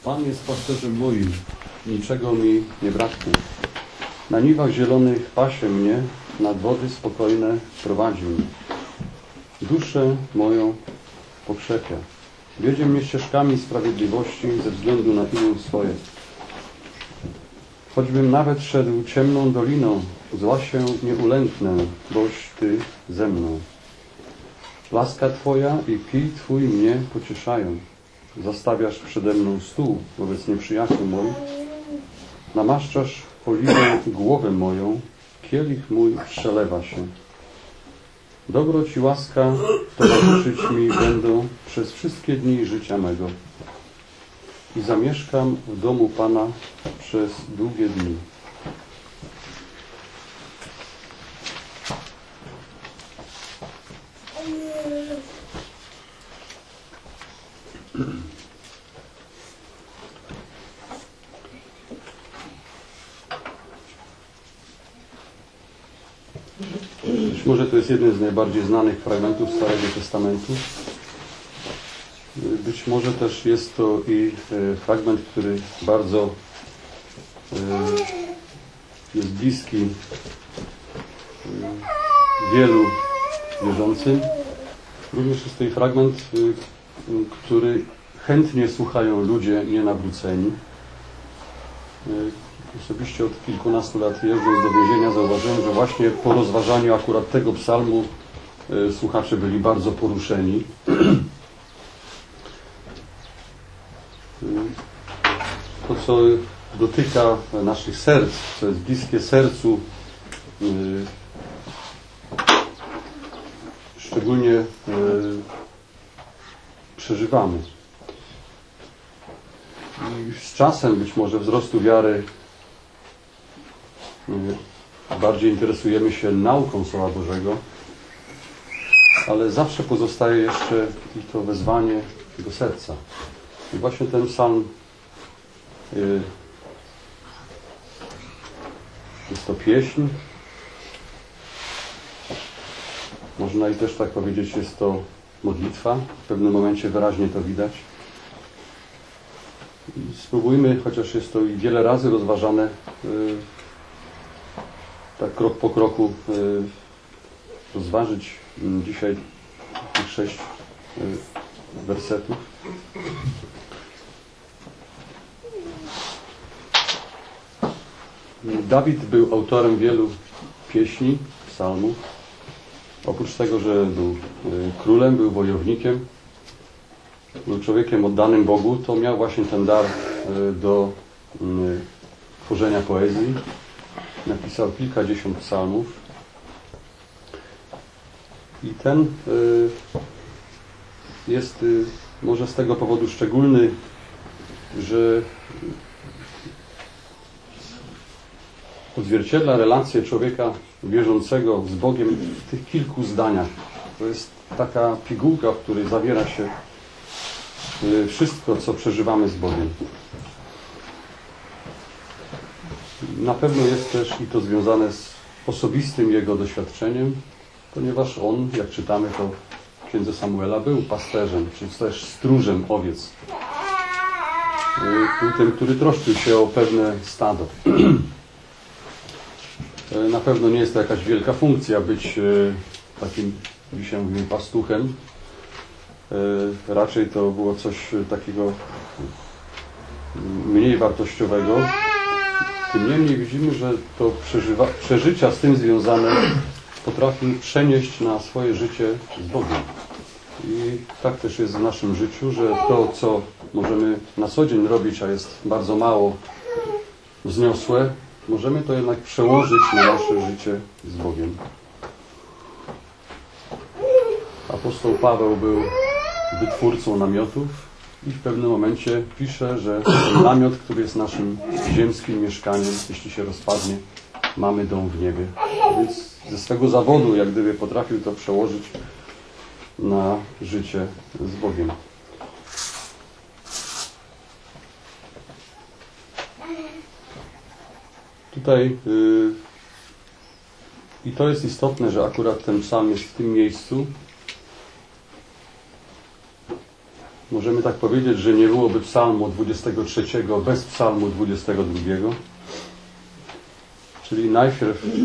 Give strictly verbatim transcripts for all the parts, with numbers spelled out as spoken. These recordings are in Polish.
Pan jest pasterzem moim, niczego mi nie braknie. Na niwach zielonych pasie mnie, nad wody spokojne prowadzi mnie. Duszę moją pokrzepia. Wiedzie mnie ścieżkami sprawiedliwości ze względu na imię swoje. Choćbym nawet szedł ciemną doliną, zła się nie ulęknę, boś Ty ze mną. Łaska Twoja i kij Twój mnie pocieszają. Zastawiasz przede mną stół wobec nieprzyjaciół moich. Namaszczasz oliwą głowę moją, kielich mój przelewa się. Dobroć i łaska towarzyszyć mi będą przez wszystkie dni życia mego. I zamieszkam w domu Pana przez długie dni. Być może to jest jeden z najbardziej znanych fragmentów Starego Testamentu. Być może też jest to i fragment, który bardzo jest bliski wielu wierzącym. Również jest to i fragment, który chętnie słuchają ludzie nienawróceni. Osobiście od kilkunastu lat jeżdżąc do więzienia zauważyłem, że właśnie po rozważaniu akurat tego psalmu słuchacze byli bardzo poruszeni. To, co dotyka naszych serc, co jest bliskie sercu, szczególnie przeżywamy. I z czasem być może wzrostu wiary bardziej interesujemy się nauką Słowa Bożego, ale zawsze pozostaje jeszcze i to wezwanie do serca. I właśnie ten psalm jest to pieśń. Można i też tak powiedzieć, jest to modlitwa. W pewnym momencie wyraźnie to widać. I spróbujmy, chociaż jest to i wiele razy rozważane, tak krok po kroku rozważyć dzisiaj tych sześć wersetów. Dawid był autorem wielu pieśni, psalmów. Oprócz tego, że był królem, był wojownikiem, był człowiekiem oddanym Bogu, to miał właśnie ten dar do tworzenia poezji. Napisał kilkadziesiąt psalmów. I ten jest może z tego powodu szczególny, że odzwierciedla relację człowieka wierzącego z Bogiem w tych kilku zdaniach. To jest taka pigułka, w której zawiera się wszystko, co przeżywamy z Bogiem. Na pewno jest też i to związane z osobistym jego doświadczeniem, ponieważ on, jak czytamy to w Księdze Samuela, był pasterzem, czyli też stróżem owiec. Był tym, który troszczył się o pewne stado. Na pewno nie jest to jakaś wielka funkcja być takim, dzisiaj mówimy, pastuchem. Raczej to było coś takiego mniej wartościowego. Tym niemniej widzimy, że to przeżywa, przeżycia z tym związane potrafił przenieść na swoje życie z Bogiem. I tak też jest w naszym życiu, że to, co możemy na co dzień robić, a jest bardzo mało wzniosłe, możemy to jednak przełożyć na nasze życie z Bogiem. Apostoł Paweł był wytwórcą namiotów i w pewnym momencie pisze, że ten namiot, który jest naszym ziemskim mieszkaniem, jeśli się rozpadnie, mamy dom w niebie. Więc ze swego zawodu, jak gdyby potrafił to przełożyć na życie z Bogiem. Tutaj yy, i to jest istotne, że akurat ten psalm jest w tym miejscu. Może możemy tak powiedzieć, że nie byłoby psalmu dwudziestego trzeciego bez psalmu dwudziestego drugiego. Czyli najpierw y,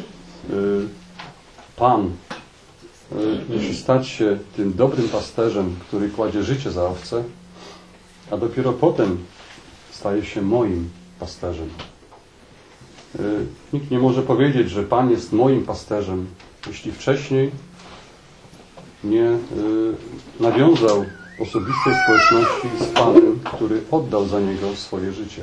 Pan y, musi stać się tym dobrym pasterzem, który kładzie życie za owce, a dopiero potem staje się moim pasterzem. Y, nikt nie może powiedzieć, że Pan jest moim pasterzem, jeśli wcześniej nie y, nawiązał osobistej społeczności z Panem, który oddał za niego swoje życie.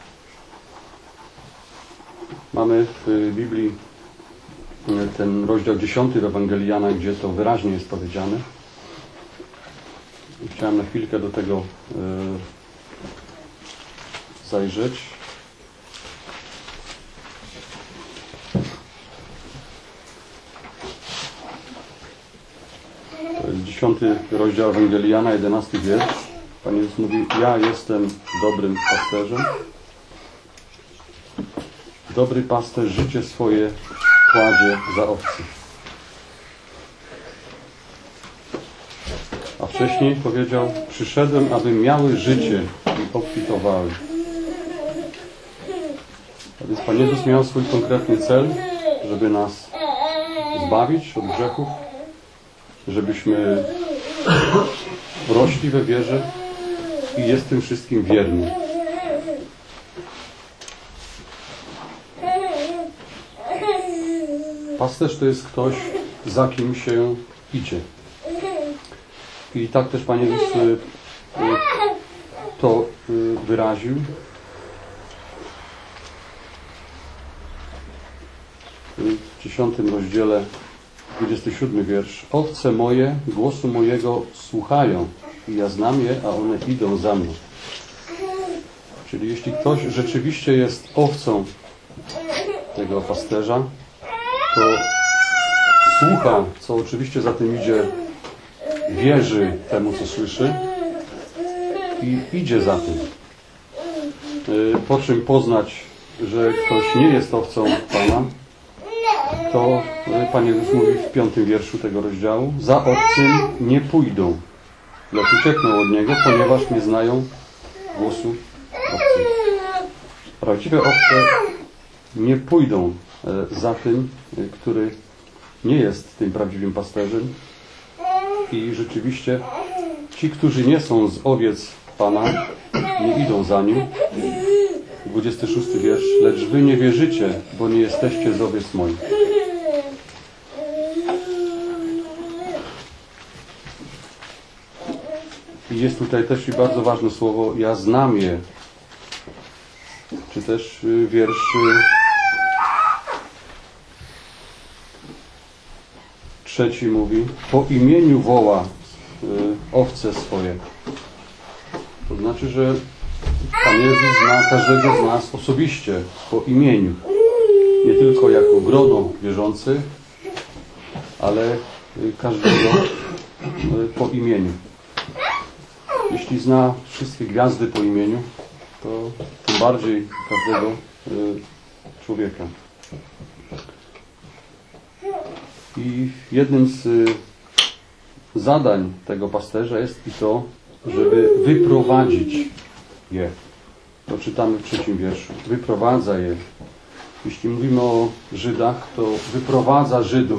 Mamy w Biblii ten rozdział dziesiąty w Ewangelii Jana, gdzie to wyraźnie jest powiedziane. Chciałem na chwilkę do tego y, zajrzeć. Dziesiąty rozdział Ewangelii Jana, jedenasty wiersz. Pan Jezus mówi: ja jestem dobrym pasterzem. Dobry pasterz życie swoje kładzie za owce. A wcześniej powiedział: przyszedłem, aby miały życie i obfitowały. A więc Pan Jezus miał swój konkretny cel, żeby nas zbawić od grzechów, żebyśmy rośli we wierze i jest tym wszystkim wierny. Pasterz to jest ktoś, za kim się idzie. I tak też Pan Jezus to wyraził. W dziesiątym rozdziale, dwudziesty siódmy wiersz. Owce moje głosu mojego słuchają i ja znam je, a one idą za mną. Czyli jeśli ktoś rzeczywiście jest owcą tego pasterza, to słucha, co oczywiście za tym idzie, wierzy temu, co słyszy i idzie za tym. Po czym poznać, że ktoś nie jest owcą Pana, to Pan Jezus mówi w piątym wierszu tego rozdziału: za obcym nie pójdą, lecz uciekną od Niego, ponieważ nie znają głosu obcych. Prawdziwe owce nie pójdą za tym, który nie jest tym prawdziwym pasterzem. I rzeczywiście ci, którzy nie są z owiec Pana, nie idą za Nim. dwudziesty szósty wiersz. Lecz wy nie wierzycie, bo nie jesteście z owiec moich. I jest tutaj też i bardzo ważne słowo: ja znam je. Czy też wiersz trzeci mówi: po imieniu woła owce swoje. To znaczy, że Pan Jezus zna każdego z nas osobiście, po imieniu. Nie tylko jako grono wierzących, ale każdego po imieniu. Jeśli zna wszystkie gwiazdy po imieniu, to tym bardziej każdego człowieka. I jednym z zadań tego pasterza jest i to, żeby wyprowadzić je. To czytamy w trzecim wierszu. Wyprowadza je. Jeśli mówimy o Żydach, to wyprowadza Żydów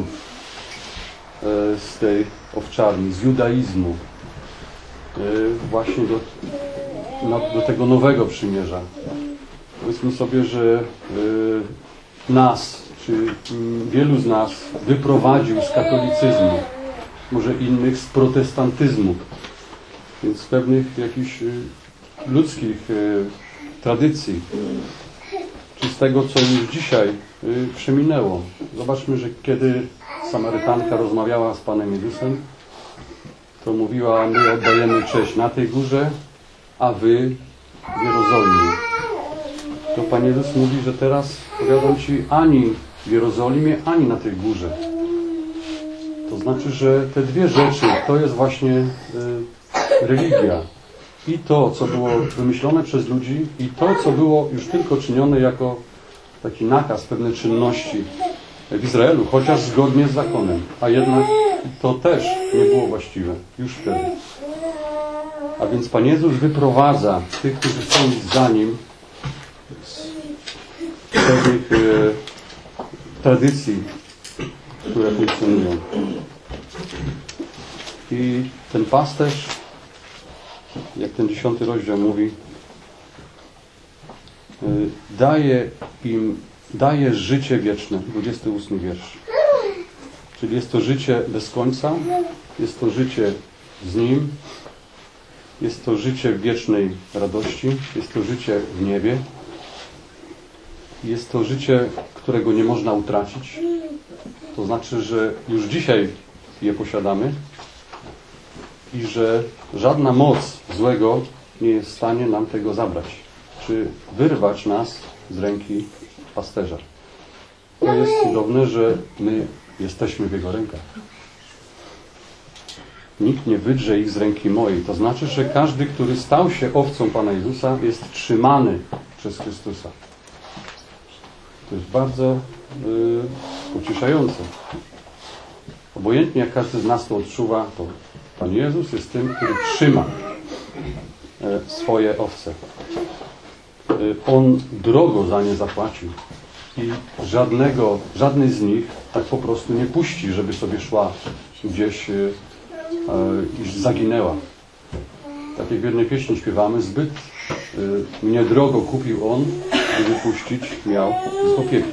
z tej owczarni, z judaizmu, właśnie do, do tego nowego przymierza. Powiedzmy sobie, że nas, czy wielu z nas wyprowadził z katolicyzmu, może innych z protestantyzmu, więc z pewnych jakichś ludzkich tradycji, czy z tego, co już dzisiaj przeminęło. Zobaczmy, że kiedy Samarytanka rozmawiała z Panem Jezusem, to mówiła: my oddajemy cześć na tej górze, a wy w Jerozolimie. To Pan Jezus mówi, że teraz powiadam ci, ani w Jerozolimie, ani na tej górze. To znaczy, że te dwie rzeczy to jest właśnie y, religia. I to, co było wymyślone przez ludzi, i to, co było już tylko czynione jako taki nakaz, pewne czynności w Izraelu, chociaż zgodnie z zakonem. A jednak to też nie było właściwe już wtedy. A więc Pan Jezus wyprowadza tych, którzy są za Nim z pewnych e, tradycji, które funkcjonują. I ten pasterz, jak ten dziesiąty rozdział mówi, e, daje im, daje życie wieczne, dwudziesty ósmy wiersz. Czyli jest to życie bez końca, jest to życie z Nim, jest to życie w wiecznej radości, jest to życie w niebie, jest to życie, którego nie można utracić. To znaczy, że już dzisiaj je posiadamy i że żadna moc złego nie jest w stanie nam tego zabrać, czy wyrwać nas z ręki pasterza. To jest cudowne, że my jesteśmy w Jego rękach. Nikt nie wydrze ich z ręki mojej. To znaczy, że każdy, który stał się owcą Pana Jezusa, jest trzymany przez Chrystusa. To jest bardzo yy, pocieszające. Obojętnie jak każdy z nas to odczuwa, to Pan Jezus jest tym, który trzyma yy, swoje owce. Yy, On drogo za nie zapłacił. I żadnego, żadnej z nich tak po prostu nie puści, żeby sobie szła gdzieś yy, i zaginęła. Tak jak w jednej pieśni śpiewamy, zbyt y, mnie drogo kupił On, by wypuścić miał z opieki.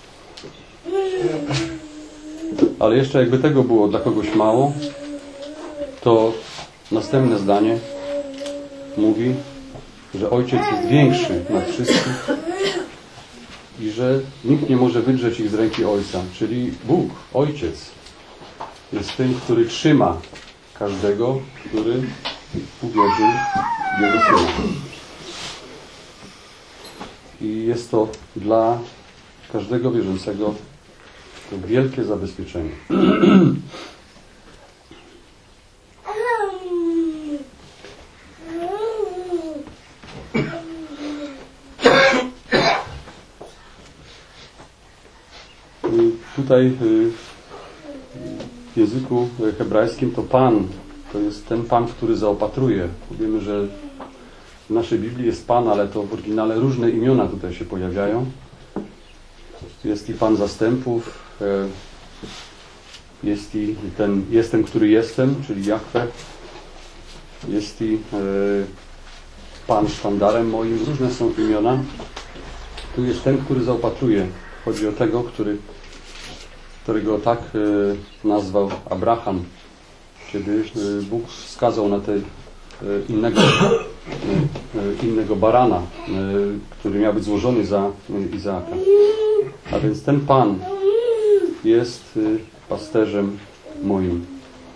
Ale jeszcze jakby tego było dla kogoś mało, to następne zdanie mówi, że Ojciec jest większy nad wszystkich i że nikt nie może wydrzeć ich z ręki Ojca. Czyli Bóg, Ojciec, jest tym, który trzyma każdego, który uwierzył w Jego Syna. I jest to dla każdego wierzącego to wielkie zabezpieczenie. Tutaj w języku hebrajskim to Pan to jest ten Pan, który zaopatruje. Wiemy, że w naszej Biblii jest Pan, ale to w oryginale różne imiona tutaj się pojawiają. Jest i Pan zastępów, jest i ten jestem, który jestem, czyli Jahwe. Jest i Pan sztandarem moim. Różne są imiona. Tu jest ten, który zaopatruje. Chodzi o tego, który, którego tak nazwał Abraham, kiedy Bóg wskazał na te innego, innego barana, który miał być złożony za Izaaka. A więc ten Pan jest pasterzem moim.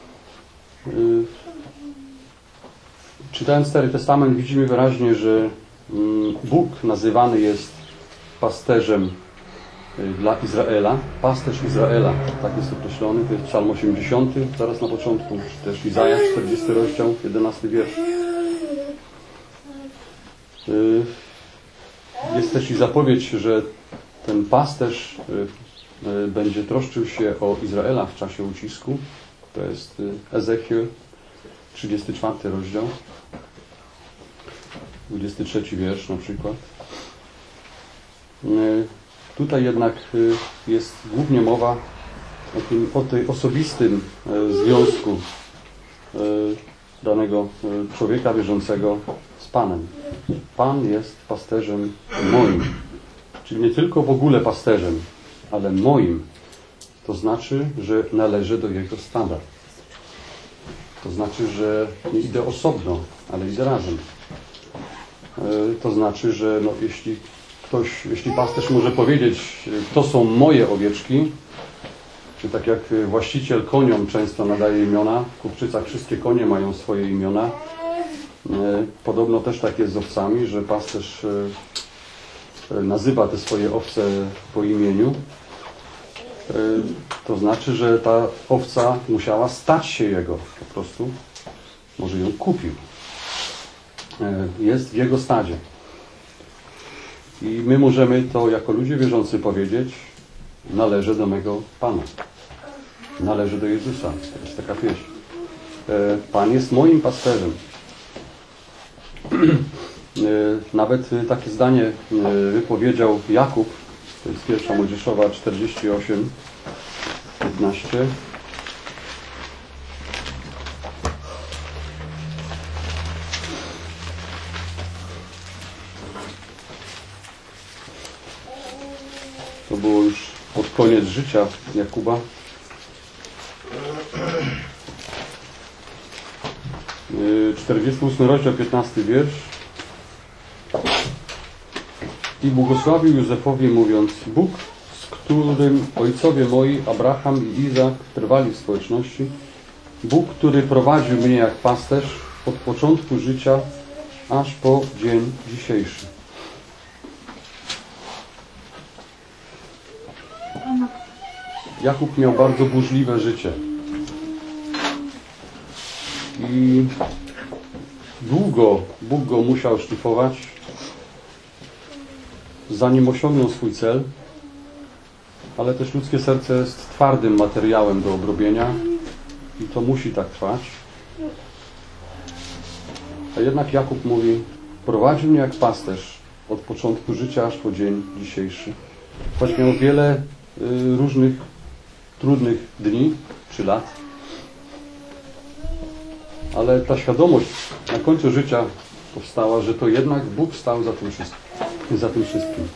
Czytając Stary Testament widzimy wyraźnie, że Bóg nazywany jest pasterzem dla Izraela. Pasterz Izraela, tak jest określony. To jest Psalm osiemdziesiąty, zaraz na początku. Czy też Izajasz, czterdziesty rozdział, jedenasty wiersz. Jest też i zapowiedź, że ten pasterz będzie troszczył się o Izraela w czasie ucisku. To jest Ezechiel, trzydziesty czwarty rozdział, dwudziesty trzeci wiersz na przykład. Tutaj jednak jest głównie mowa o tym, o tej osobistym związku danego człowieka wierzącego z Panem. Pan jest pasterzem moim. Czyli nie tylko w ogóle pasterzem, ale moim. To znaczy, że należę do Jego stada. To znaczy, że nie idę osobno, ale idę razem. To znaczy, że no, jeśli ktoś, jeśli pasterz może powiedzieć, to są moje owieczki, czy tak jak właściciel koniom często nadaje imiona, w Kupczycach wszystkie konie mają swoje imiona. Podobno też tak jest z owcami, że pasterz nazywa te swoje owce po imieniu. To znaczy, że ta owca musiała stać się jego po prostu. Może ją kupił. Jest w jego stadzie. I my możemy to jako ludzie wierzący powiedzieć: należę do mego Pana. Należę do Jezusa. To jest taka pieśń. Pan jest moim pasterzem. Nawet takie zdanie wypowiedział Jakub, to jest pierwsza Mojżeszowa czterdzieści osiem, piętnaście. To było już pod koniec życia Jakuba. czterdziesty ósmy rozdział, piętnasty wiersz. I błogosławił Józefowi, mówiąc: Bóg, z którym ojcowie moi, Abraham i Izak, trwali w społeczności, Bóg, który prowadził mnie jak pasterz od początku życia aż po dzień dzisiejszy. Jakub miał bardzo burzliwe życie. I długo Bóg go musiał szlifować, zanim osiągnął swój cel, ale też ludzkie serce jest twardym materiałem do obrobienia i to musi tak trwać. A jednak Jakub mówi: prowadził mnie jak pasterz od początku życia aż po dzień dzisiejszy. Choć miał wiele y, różnych trudnych dni czy lat, ale ta świadomość na końcu życia powstała, że to jednak Bóg stał za tym wszystkim. Za tym wszystkim.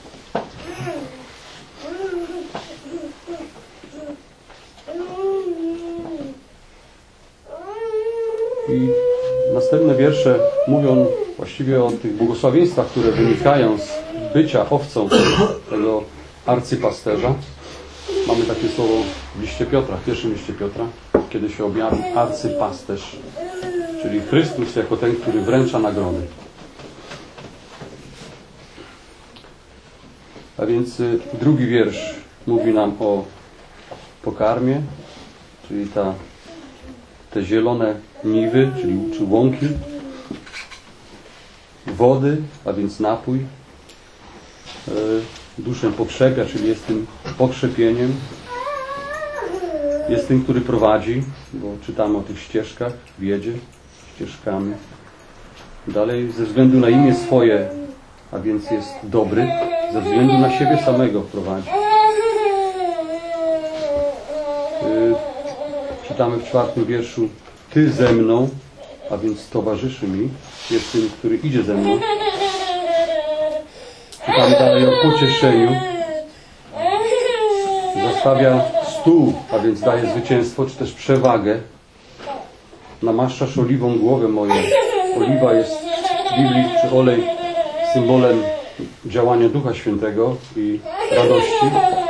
I następne wiersze mówią właściwie o tych błogosławieństwach, które wynikają z bycia owcą tego arcypasterza. Mamy takie słowo w liście Piotra, w pierwszym liście Piotra, kiedy się objawił arcypasterz, czyli Chrystus jako ten, który wręcza nagrody. A więc y, drugi wiersz mówi nam o pokarmie, czyli ta, te zielone niwy, czyli czy łąki, wody, a więc napój, y, duszę pokrzepia, czyli jest tym pokrzepieniem, jest tym, który prowadzi, bo czytamy o tych ścieżkach, wiedzie ścieżkami. Dalej, ze względu na imię swoje, a więc jest dobry, ze względu na siebie samego prowadzi. Yy, czytamy w czwartym wierszu: Ty ze mną, a więc towarzyszy mi, jest tym, który idzie ze mną. Czytamy dalej o pocieszeniu. Zostawia stół, a więc daje zwycięstwo, czy też przewagę. Namaszczasz oliwą głowę moją. Oliwa jest w Biblii, czy olej, symbolem działania Ducha Świętego i radości.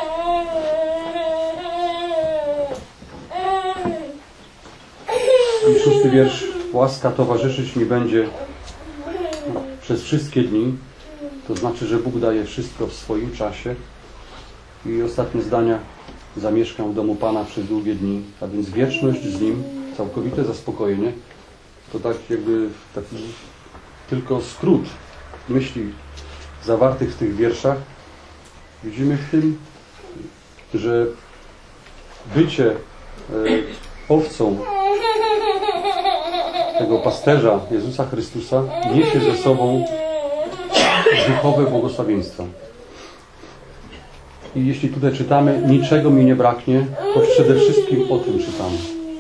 I szósty wiersz: łaska towarzyszyć mi będzie przez wszystkie dni. To znaczy, że Bóg daje wszystko w swoim czasie. I ostatnie zdania: zamieszkam w domu Pana przez długie dni, a więc wieczność z Nim, całkowite zaspokojenie. To tak jakby taki tylko skrót myśli zawartych w tych wierszach. Widzimy w tym, że bycie e, owcą tego pasterza Jezusa Chrystusa niesie ze sobą duchowe błogosławieństwa. I jeśli tutaj czytamy, niczego mi nie braknie, to przede wszystkim o tym czytamy.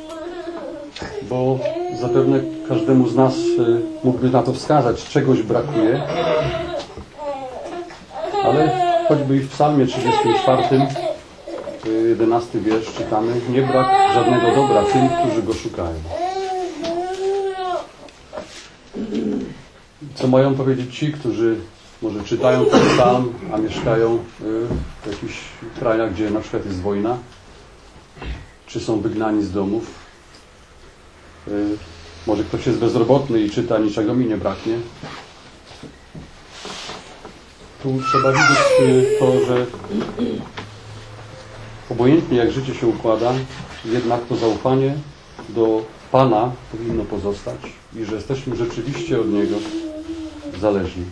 Bo zapewne każdemu z nas mógłby na to wskazać, czegoś brakuje. Ale choćby i w psalmie trzydziestym czwartym, jedenasty wiersz czytamy: nie brak żadnego dobra tym, którzy go szukają. Co mają powiedzieć ci, którzy może czytają ten psalm, a mieszkają w jakichś krajach, gdzie na przykład jest wojna, czy są wygnani z domów? Może ktoś jest bezrobotny i czyta: niczego mi nie braknie. Tu trzeba widzieć to, że obojętnie jak życie się układa, jednak to zaufanie do Pana powinno pozostać i że jesteśmy rzeczywiście od Niego zależni.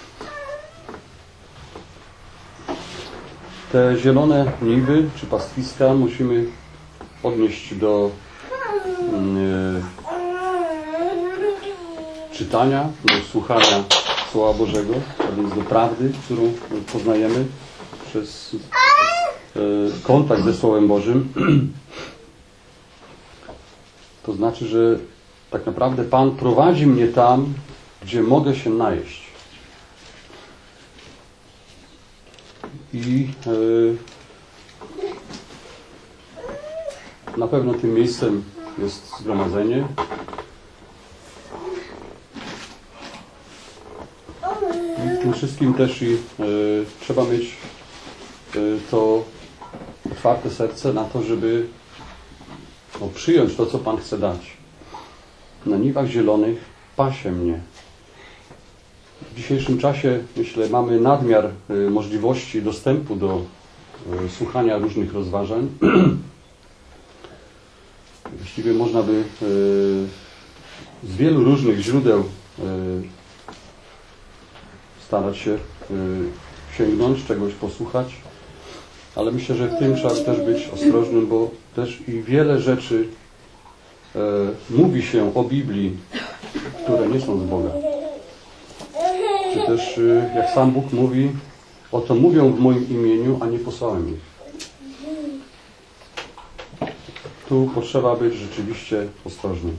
Te zielone niwy czy pastwiska musimy odnieść do yy, czytania, do słuchania Słowa Bożego, a więc do prawdy, którą poznajemy przez kontakt ze Słowem Bożym. To znaczy, że tak naprawdę Pan prowadzi mnie tam, gdzie mogę się najeść. I yy, na pewno tym miejscem jest zgromadzenie. I w tym wszystkim też i yy, trzeba mieć yy, to otwarte serce na to, żeby no, przyjąć to, co Pan chce dać. Na niwach zielonych pasie mnie. W dzisiejszym czasie, myślę, mamy nadmiar y, możliwości dostępu do y, słuchania różnych rozważań. Właściwie można by y, z wielu różnych źródeł y, starać się y, sięgnąć, czegoś posłuchać. Ale myślę, że w tym trzeba też być ostrożnym, bo też i wiele rzeczy e, mówi się o Biblii, które nie są z Boga. Czy też, e, jak sam Bóg mówi, oto mówią w moim imieniu, a nie posłałem ich. Tu potrzeba być rzeczywiście ostrożnym.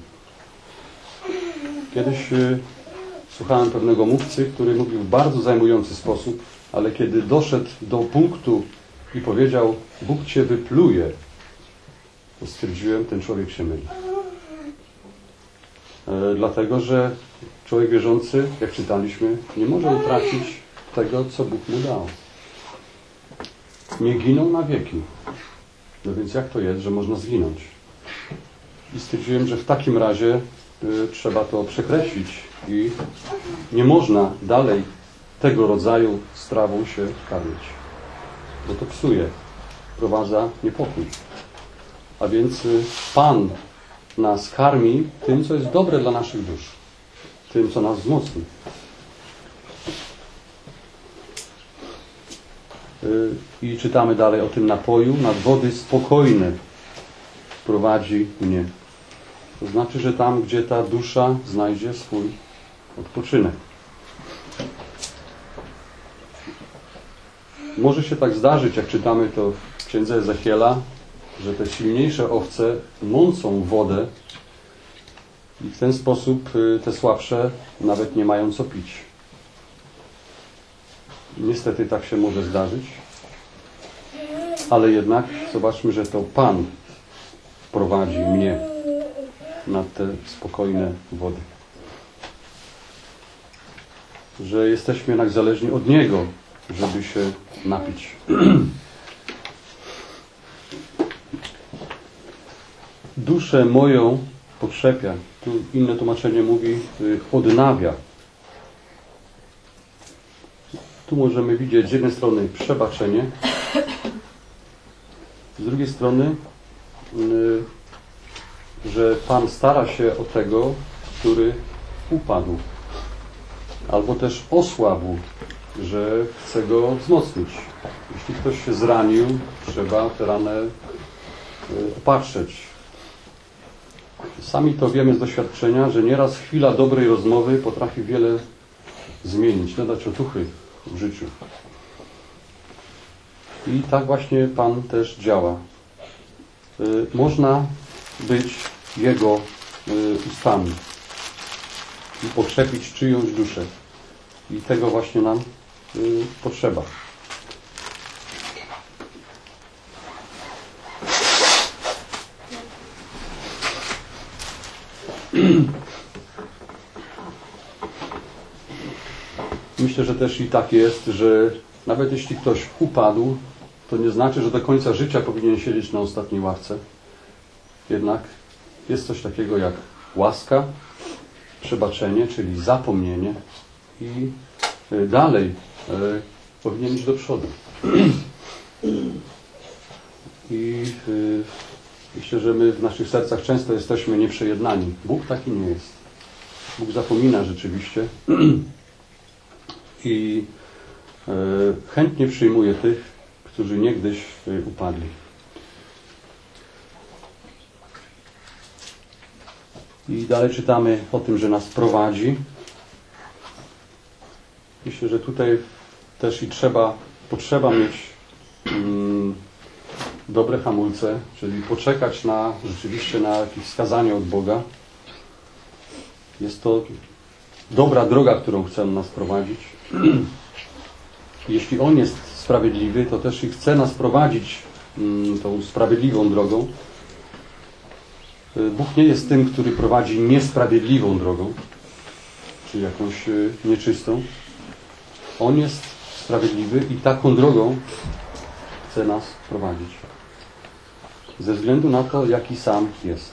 Kiedyś e, słuchałem pewnego mówcy, który mówił w bardzo zajmujący sposób, ale kiedy doszedł do punktu i powiedział, Bóg cię wypluje, to stwierdziłem, ten człowiek się myli. E, dlatego, że człowiek wierzący, jak czytaliśmy, nie może utracić tego, co Bóg mu dał. Nie giną na wieki. No więc jak to jest, że można zginąć? I stwierdziłem, że w takim razie y, trzeba to przekreślić i nie można dalej tego rodzaju strawą się karmić. Bo to psuje, wprowadza niepokój. A więc Pan nas karmi tym, co jest dobre dla naszych dusz. Tym, co nas wzmocni. I czytamy dalej o tym napoju. Nad wody spokojne prowadzi mnie. To znaczy, że tam, gdzie ta dusza znajdzie swój odpoczynek. Może się tak zdarzyć, jak czytamy to w księdze Ezechiela, że te silniejsze owce mącą wodę i w ten sposób te słabsze nawet nie mają co pić. Niestety tak się może zdarzyć, ale jednak zobaczmy, że to Pan prowadzi mnie na te spokojne wody. Że jesteśmy jednak zależni od Niego, żeby się napić. Duszę moją pokrzepia. Tu inne tłumaczenie mówi odnawia. Tu możemy widzieć z jednej strony przebaczenie, z drugiej strony, że Pan stara się o tego, który upadł, albo też osłabł, że chce go wzmocnić. Jeśli ktoś się zranił, trzeba tę ranę opatrzeć. Sami to wiemy z doświadczenia, że nieraz chwila dobrej rozmowy potrafi wiele zmienić, nadać otuchy w życiu. I tak właśnie Pan też działa. Można być Jego ustami i pokrzepić czyjąś duszę. I tego właśnie nam potrzeba. Myślę, że też i tak jest, że nawet jeśli ktoś upadł, to nie znaczy, że do końca życia powinien siedzieć na ostatniej ławce. Jednak jest coś takiego jak łaska, przebaczenie, czyli zapomnienie i dalej powinien iść do przodu. I myślę, że my w naszych sercach często jesteśmy nieprzejednani. Bóg taki nie jest. Bóg zapomina rzeczywiście i chętnie przyjmuje tych, którzy niegdyś upadli. I dalej czytamy o tym, że nas prowadzi. Myślę, że tutaj też i trzeba, potrzeba mieć mm, dobre hamulce, czyli poczekać na rzeczywiście na jakieś wskazanie od Boga. Jest to dobra droga, którą chce nas prowadzić. Jeśli On jest sprawiedliwy, to też i chce nas prowadzić mm, tą sprawiedliwą drogą. Bóg nie jest tym, który prowadzi niesprawiedliwą drogą, czy jakąś nieczystą. On jest sprawiedliwy i taką drogą chce nas prowadzić. Ze względu na to, jaki sam jest.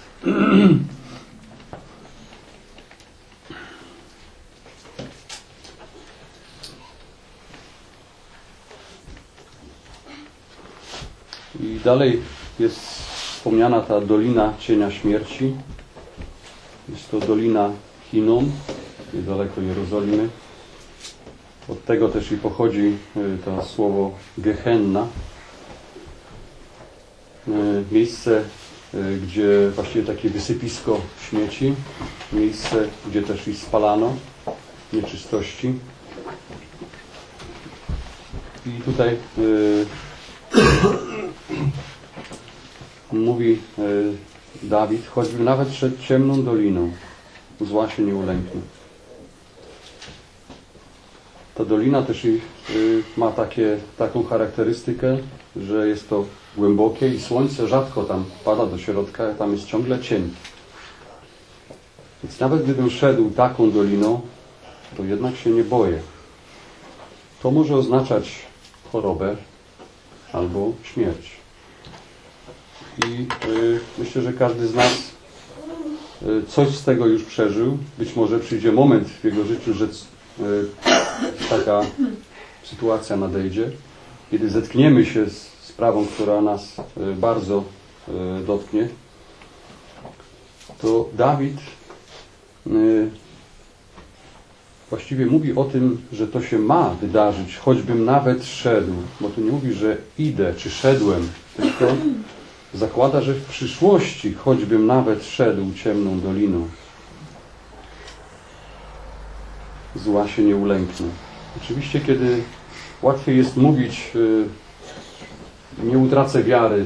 I dalej jest wspomniana ta dolina cienia śmierci. Jest to dolina Hinnom, niedaleko Jerozolimy. Od tego też i pochodzi to słowo Gehenna. Miejsce, gdzie właściwie takie wysypisko śmieci. Miejsce, gdzie też i spalano nieczystości. I tutaj y, mówi y, Dawid, choćby nawet przed ciemną doliną zła się nie ulęknę. Ta dolina też i, y, ma takie, taką charakterystykę, że jest to głębokie i słońce rzadko tam pada do środka, tam jest ciągle cień. Więc nawet gdybym szedł taką doliną, to jednak się nie boję. To może oznaczać chorobę albo śmierć. I y, myślę, że każdy z nas y, coś z tego już przeżył. Być może przyjdzie moment w jego życiu, że y, taka sytuacja nadejdzie, kiedy zetkniemy się z sprawą, która nas y, bardzo y, dotknie. To Dawid y, właściwie mówi o tym, że to się ma wydarzyć, choćbym nawet szedł, bo tu nie mówi, że idę, czy szedłem, tylko zakłada, że w przyszłości, choćbym nawet szedł ciemną doliną, zła się nie ulęknę. Oczywiście, kiedy łatwiej jest mówić, nie utracę wiary,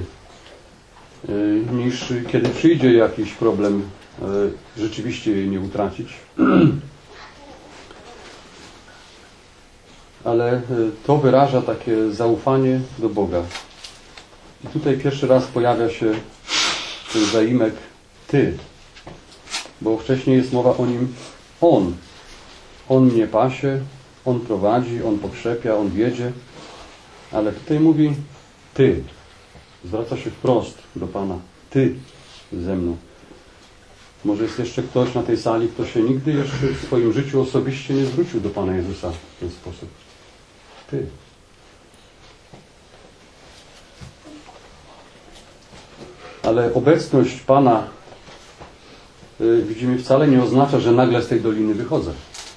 niż kiedy przyjdzie jakiś problem, rzeczywiście jej nie utracić. Ale to wyraża takie zaufanie do Boga. I tutaj pierwszy raz pojawia się ten zaimek Ty, bo wcześniej jest mowa o nim On. On mnie pasie, On prowadzi, On pokrzepia, On wiedzie, ale tutaj mówi Ty. Zwraca się wprost do Pana. Ty ze mną. Może jest jeszcze ktoś na tej sali, kto się nigdy jeszcze w swoim życiu osobiście nie zwrócił do Pana Jezusa w ten sposób. Ty. Ale obecność Pana, y, widzimy, wcale nie oznacza, że nagle z tej doliny wychodzę.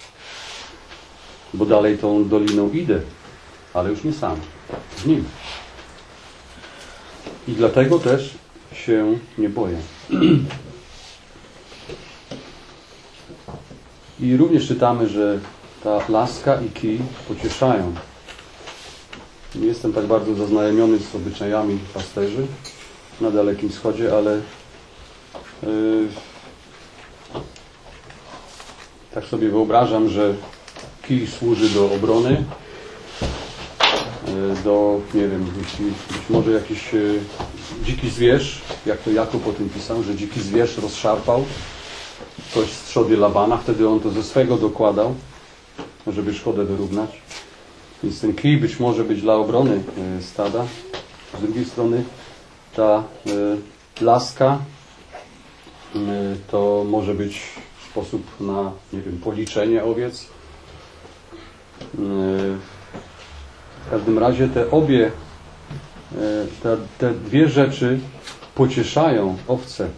Bo dalej tą doliną idę, ale już nie sam, z Nim. I dlatego też się nie boję. I również czytamy, że ta laska i kij pocieszają. Nie jestem tak bardzo zaznajomiony z obyczajami pasterzy na Dalekim Wschodzie, ale yy, tak sobie wyobrażam, że kij służy do obrony, yy, do, nie wiem, jeśli być może jakiś yy, dziki zwierz, jak to Jakub o tym pisał, że dziki zwierz rozszarpał coś z trzody Labana, wtedy on to ze swego dokładał, żeby szkodę wyrównać. Więc ten kij być może być dla obrony yy, stada. Z drugiej strony ta y, laska y, to może być sposób na, nie wiem, policzenie owiec. Y, w każdym razie te obie, y, te, te dwie rzeczy pocieszają owce.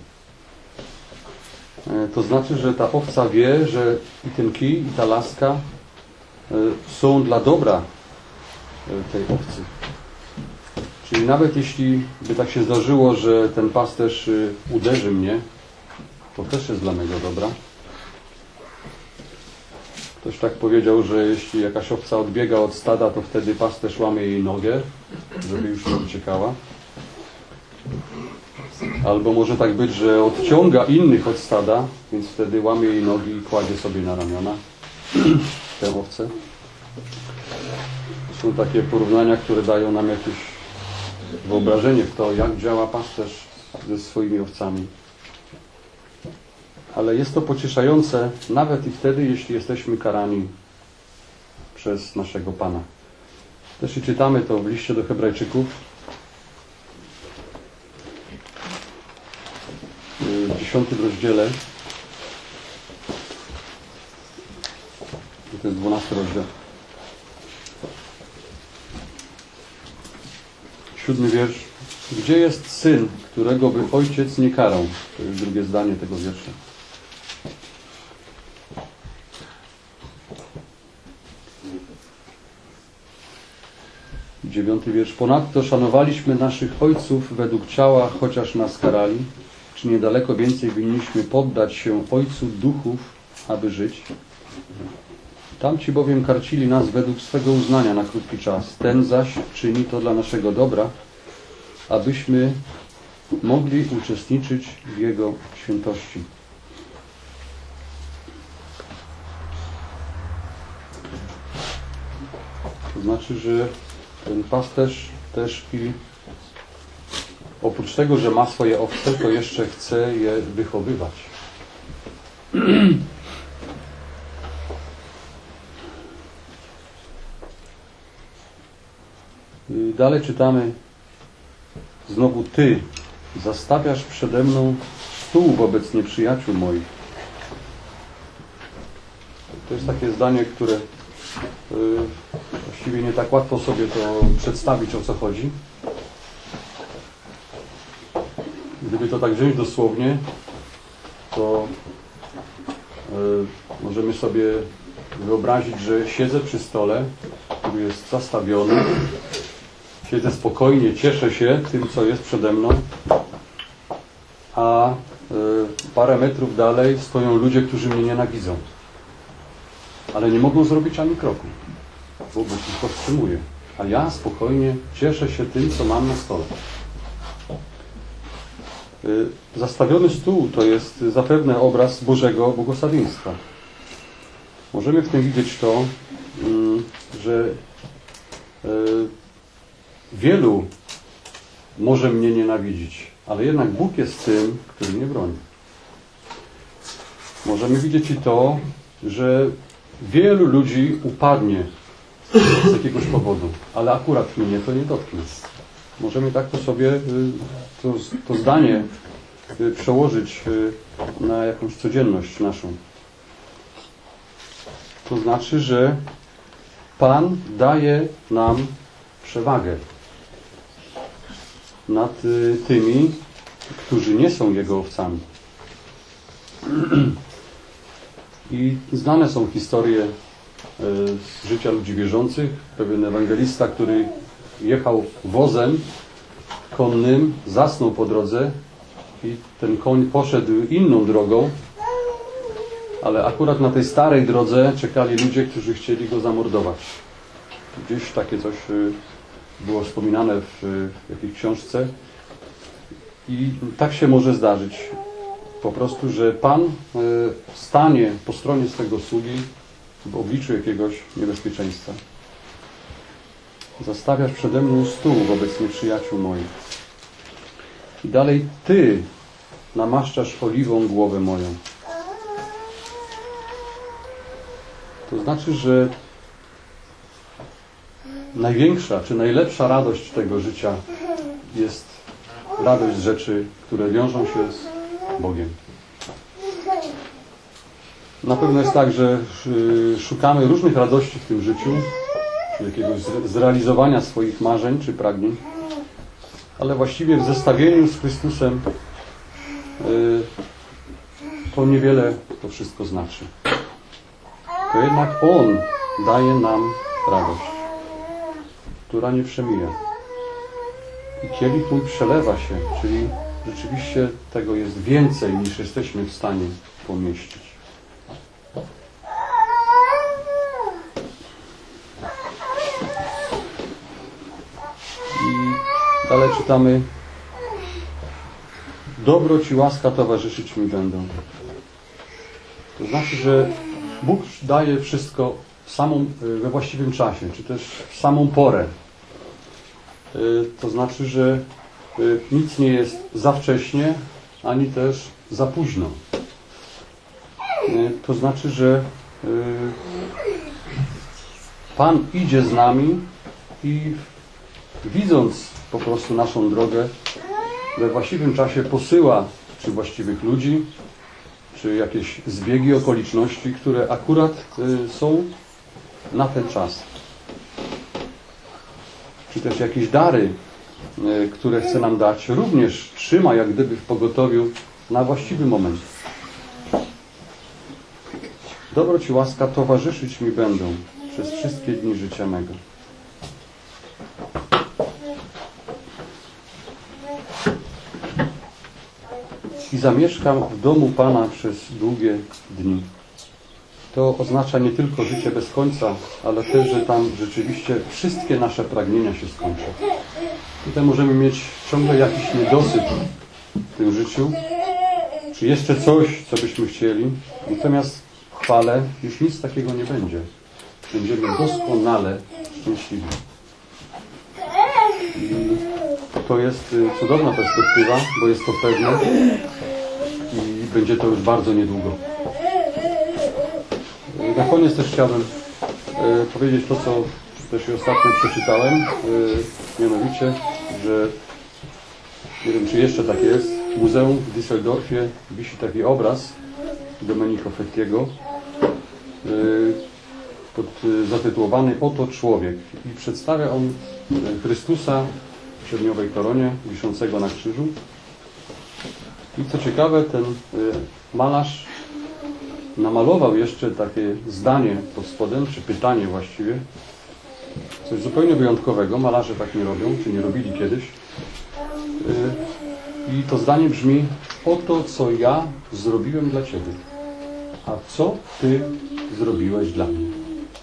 Y, to znaczy, że ta owca wie, że i ten kij, i ta laska y, są dla dobra y, tej owcy. Czyli nawet jeśli by tak się zdarzyło, że ten pasterz uderzy mnie, to też jest dla mego dobra. Ktoś tak powiedział, że jeśli jakaś owca odbiega od stada, to wtedy pasterz łamie jej nogę, żeby już nie uciekała. Albo może tak być, że odciąga innych od stada, więc wtedy łamie jej nogi i kładzie sobie na ramiona tę owcę. To są takie porównania, które dają nam jakieś wyobrażenie w to, jak działa pasterz ze swoimi owcami. Ale jest to pocieszające nawet i wtedy, jeśli jesteśmy karani przez naszego Pana. Też i czytamy to w liście do Hebrajczyków. W dziesiątym rozdziale. To jest dwunasty rozdział. Siódmy wiersz. Gdzie jest syn, którego by ojciec nie karał? To jest drugie zdanie tego wiersza. Dziewiąty wiersz. Ponadto szanowaliśmy naszych ojców według ciała, chociaż nas karali. Czy niedaleko więcej winniśmy poddać się Ojcu duchów, aby żyć? Tamci bowiem karcili nas według swego uznania na krótki czas. Ten zaś czyni to dla naszego dobra, abyśmy mogli uczestniczyć w Jego świętości. To znaczy, że ten pasterz też i oprócz tego, że ma swoje owce, to jeszcze chce je wychowywać. Dalej czytamy znowu Ty zastawiasz przede mną stół wobec nieprzyjaciół moich. To jest takie zdanie, które yy, właściwie nie tak łatwo sobie to przedstawić, o co chodzi. Gdyby to tak wziąć dosłownie, to yy, możemy sobie wyobrazić, że siedzę przy stole, który jest zastawiony, siedzę spokojnie, cieszę się tym, co jest przede mną, a yy, parę metrów dalej stoją ludzie, którzy mnie nienawidzą. Ale nie mogą zrobić ani kroku, bo Bóg ich powstrzymuje. A ja spokojnie cieszę się tym, co mam na stole. Zastawiony stół to jest zapewne obraz Bożego błogosławieństwa. Możemy w tym widzieć to, że wielu może mnie nienawidzić, ale jednak Bóg jest tym, który mnie broni. Możemy widzieć i to, że wielu ludzi upadnie z jakiegoś powodu, ale akurat mnie to nie dotknie. Możemy tak to sobie, to, to zdanie przełożyć na jakąś codzienność naszą. To znaczy, że Pan daje nam przewagę nad tymi, którzy nie są Jego owcami. I znane są historie z życia ludzi wierzących. Pewien ewangelista, który jechał wozem konnym, zasnął po drodze i ten koń poszedł inną drogą, ale akurat na tej starej drodze czekali ludzie, którzy chcieli go zamordować. Gdzieś takie coś było wspominane w jakiejś książce i tak się może zdarzyć po prostu, że Pan stanie po stronie swego sługi w obliczu jakiegoś niebezpieczeństwa. Zastawiasz przede mną stół wobec nieprzyjaciół moich. I dalej Ty namaszczasz oliwą głowę moją. To znaczy, że największa czy najlepsza radość tego życia jest radość z rzeczy, które wiążą się z Bogiem. Na pewno jest tak, że szukamy różnych radości w tym życiu, jakiegoś zrealizowania swoich marzeń czy pragnień, ale właściwie w zestawieniu z Chrystusem to niewiele to wszystko znaczy. To jednak On daje nam radość, która nie przemija. I kielich mój przelewa się, czyli rzeczywiście tego jest więcej, niż jesteśmy w stanie pomieścić. I dalej czytamy: dobro Ci łaska towarzyszyć mi będą. To znaczy, że Bóg daje wszystko w samą, we właściwym czasie, czy też w samą porę. To znaczy, że nic nie jest za wcześnie, ani też za późno. To znaczy, że Pan idzie z nami i widząc po prostu naszą drogę, we właściwym czasie posyła czy właściwych ludzi, czy jakieś zbiegi okoliczności, które akurat są na ten czas. Czy też jakieś dary, które chce nam dać, również trzyma jak gdyby w pogotowiu na właściwy moment. Dobro Ci łaska towarzyszyć mi będą przez wszystkie dni życia mego. I zamieszkam w domu Pana przez długie dni. To oznacza nie tylko życie bez końca, ale też, że tam rzeczywiście wszystkie nasze pragnienia się skończą. Tutaj możemy mieć ciągle jakiś niedosyt w tym życiu, czy jeszcze coś, co byśmy chcieli. Natomiast w chwale już nic takiego nie będzie. Będziemy doskonale szczęśliwi. I to jest cudowna perspektywa, bo jest to pewne i będzie to już bardzo niedługo. Na koniec też chciałbym e, powiedzieć to, co też ostatnio przeczytałem, e, mianowicie, że nie wiem, czy jeszcze tak jest, w muzeum w Düsseldorfie wisi taki obraz Domenico Fettiego e, pod, e, zatytułowany Oto człowiek i przedstawia on Chrystusa w siedmiowej koronie wiszącego na krzyżu. I co ciekawe, ten e, malarz namalował jeszcze takie zdanie pod spodem, czy pytanie właściwie, coś zupełnie wyjątkowego. Malarze tak nie robią, czy nie robili kiedyś. I to zdanie brzmi: oto co ja zrobiłem dla Ciebie, a co Ty zrobiłeś dla mnie.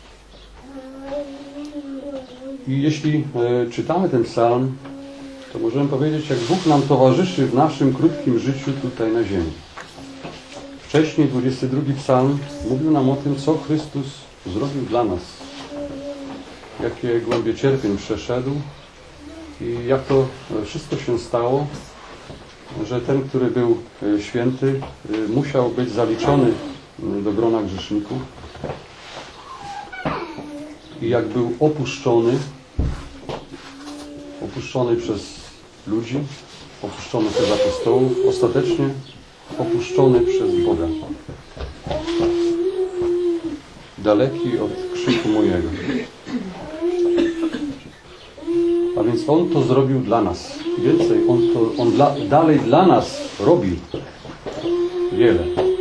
I jeśli czytamy ten psalm, to możemy powiedzieć, jak Bóg nam towarzyszy w naszym krótkim życiu tutaj na ziemi. Wcześniej dwudziesty drugi psalm mówił nam o tym, co Chrystus zrobił dla nas. Jakie głębie cierpień przeszedł i jak to wszystko się stało, że ten, który był święty, musiał być zaliczony do grona grzeszników i jak był opuszczony, opuszczony przez ludzi, opuszczony przez apostołów, ostatecznie opuszczony przez Boga. Daleki od krzyku mojego. A więc On to zrobił dla nas. Więcej, On, to, on dla, dalej dla nas robi wiele.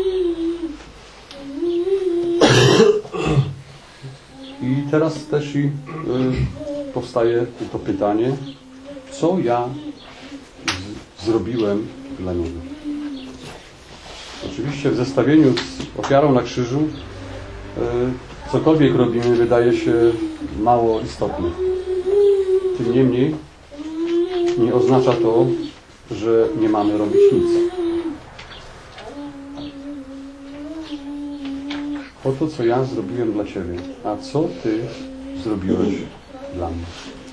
I teraz też i y, powstaje to pytanie, co ja z, zrobiłem dla Niego. Oczywiście w zestawieniu z ofiarą na krzyżu y, cokolwiek robimy, wydaje się mało istotne. Tym niemniej nie oznacza to, że nie mamy robić nic. Oto co ja zrobiłem dla Ciebie, a co Ty zrobiłeś dla mnie.